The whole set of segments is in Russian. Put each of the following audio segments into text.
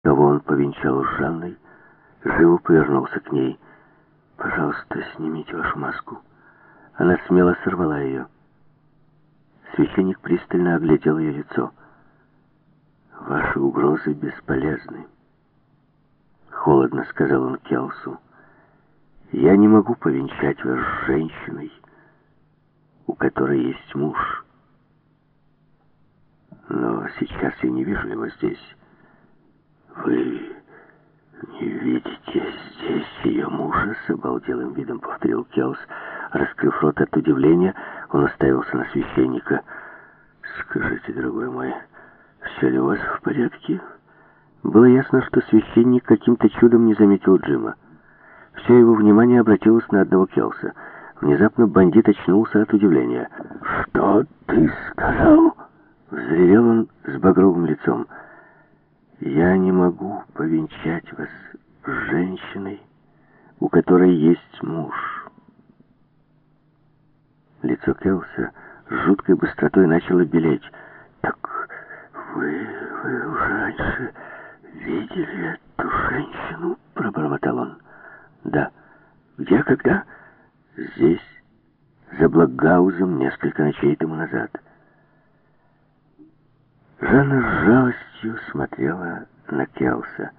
кого он повенчал с Жанной, живо повернулся к ней. «Пожалуйста, снимите вашу маску». Она смело сорвала ее. Священник пристально оглядел ее лицо. «Ваши угрозы бесполезны», — холодно сказал он Келсу. «Я не могу повенчать вас с женщиной, у которой есть муж. Но сейчас я не вижу его здесь. Вы не видите здесь ее мужа?» С обалделым видом повторил Келс. Раскрыв рот от удивления, он уставился на священника. «Скажите, дорогой мой, все ли у вас в порядке?» Было ясно, что священник каким-то чудом не заметил Джима. Все его внимание обратилось на одного Келса. Внезапно бандит очнулся от удивления. «Что ты сказал?» — взревел он с багровым лицом. «Я не могу повенчать вас с женщиной, у которой есть муж». Лицо Келса с жуткой быстротой начало белеть. «Так вы уже раньше видели эту женщину?» — пробормотал он. «Да». «Где, когда?» «Здесь, за Блокгаузом, несколько ночей тому назад». Жанна с жалостью смотрела на Келса.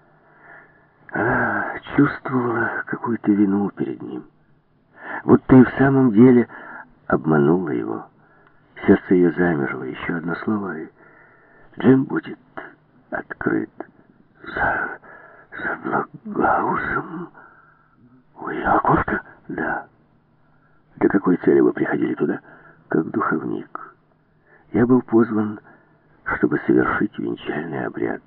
Она чувствовала какую-то вину перед ним. Будто и в самом деле обманула его. Сердце ее замерло. Еще одно слово, и Джим будет открыт. За Блокгаузом? У ее окошка? Да. Для какой цели вы приходили туда? Как духовник. Я был позван, чтобы совершить венчальный обряд.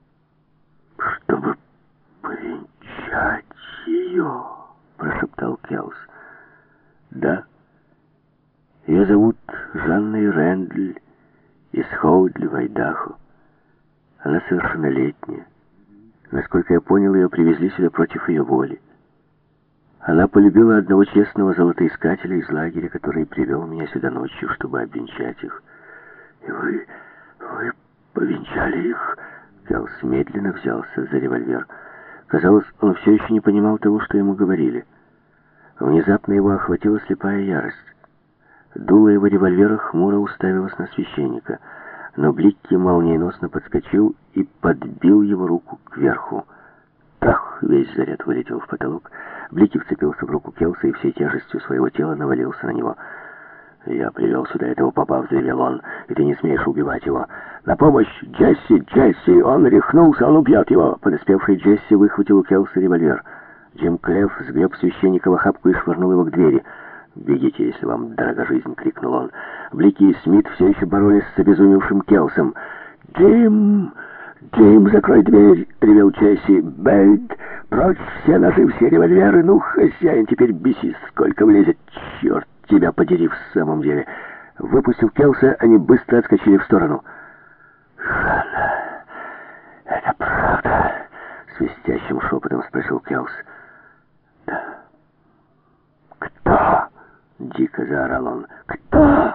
«Чтобы повенчать ее?» — прошептал Келс. «Да. Ее зовут Жанной Рэндль из Хоудли в Айдахо. Она совершеннолетняя. Насколько я понял, ее привезли сюда против ее воли. Она полюбила одного честного золотоискателя из лагеря, который привел меня сюда ночью, чтобы обвенчать их. И вы повенчали их?» Келс медленно взялся за револьвер. Казалось, он все еще не понимал того, что ему говорили. Внезапно его охватила слепая ярость. Дуло его револьвера хмуро уставилось на священника, но Бликки молниеносно подскочил и подбил его руку кверху. Трах! Весь заряд вылетел в потолок. Бликки вцепился в руку Келса и всей тяжестью своего тела навалился на него. «Я привел сюда этого попа», — взревел он, — «и ты не смеешь убивать его. На помощь! Джесси! Джесси! Он рехнулся, он убьет его!» Подоспевший Джесси выхватил у Келса револьвер. Джим Клефф сгреб священника в охапку и швырнул его к двери. «Бегите, если вам дорога жизнь!» — крикнул он. Блики и Смит все еще боролись с обезумевшим Келсом. «Джим! Джим, закрой дверь!» — ревел Джесси. «Бэйд! Прочь все ножи, все револьверы! Ну, хозяин, теперь бесись, сколько влезет! Черт тебя подери в самом деле!» Выпустив Келса, они быстро отскочили в сторону. «Жанна, это правда?» — свистящим шепотом спросил Келс. «Да». «Кто?» — дико заорал он. «Кто?»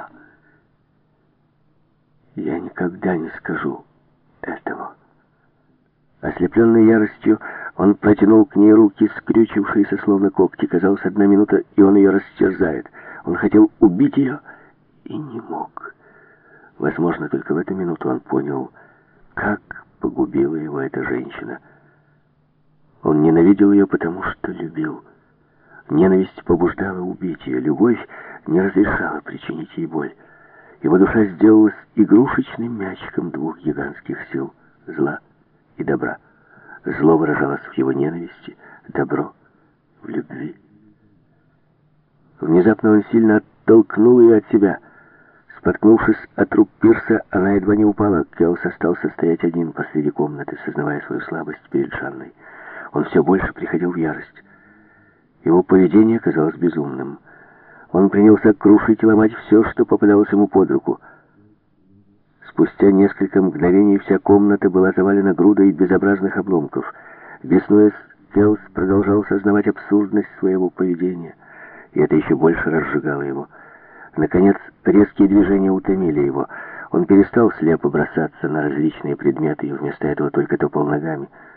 «Я никогда не скажу этого». Ослепленный яростью, он протянул к ней руки, скрючившиеся словно когти. Казалось, 1 минута, и он ее растерзает. Он хотел убить ее и не мог. Возможно, только в эту минуту он понял, как погубила его эта женщина. Он ненавидел ее, потому что любил. Ненависть побуждала убить ее. Любовь не разрешала причинить ей боль. Его душа сделалась игрушечным мячиком 2 гигантских сил — зла и добра. Зло выражалось в его ненависти, добро — в любви. Внезапно он сильно оттолкнул ее от себя. Споткнувшись от рук Пирса, она едва не упала. Келс остался стоять один посреди комнаты, сознавая свою слабость перед Жанной. Он все больше приходил в ярость. Его поведение казалось безумным. Он принялся крушить и ломать все, что попадалось ему под руку. Спустя несколько мгновений вся комната была завалена грудой безобразных обломков. Беснуясь, Келс продолжал сознавать абсурдность своего поведения, и это еще больше разжигало его. Наконец, резкие движения утомили его. Он перестал слепо бросаться на различные предметы и вместо этого только топал ногами.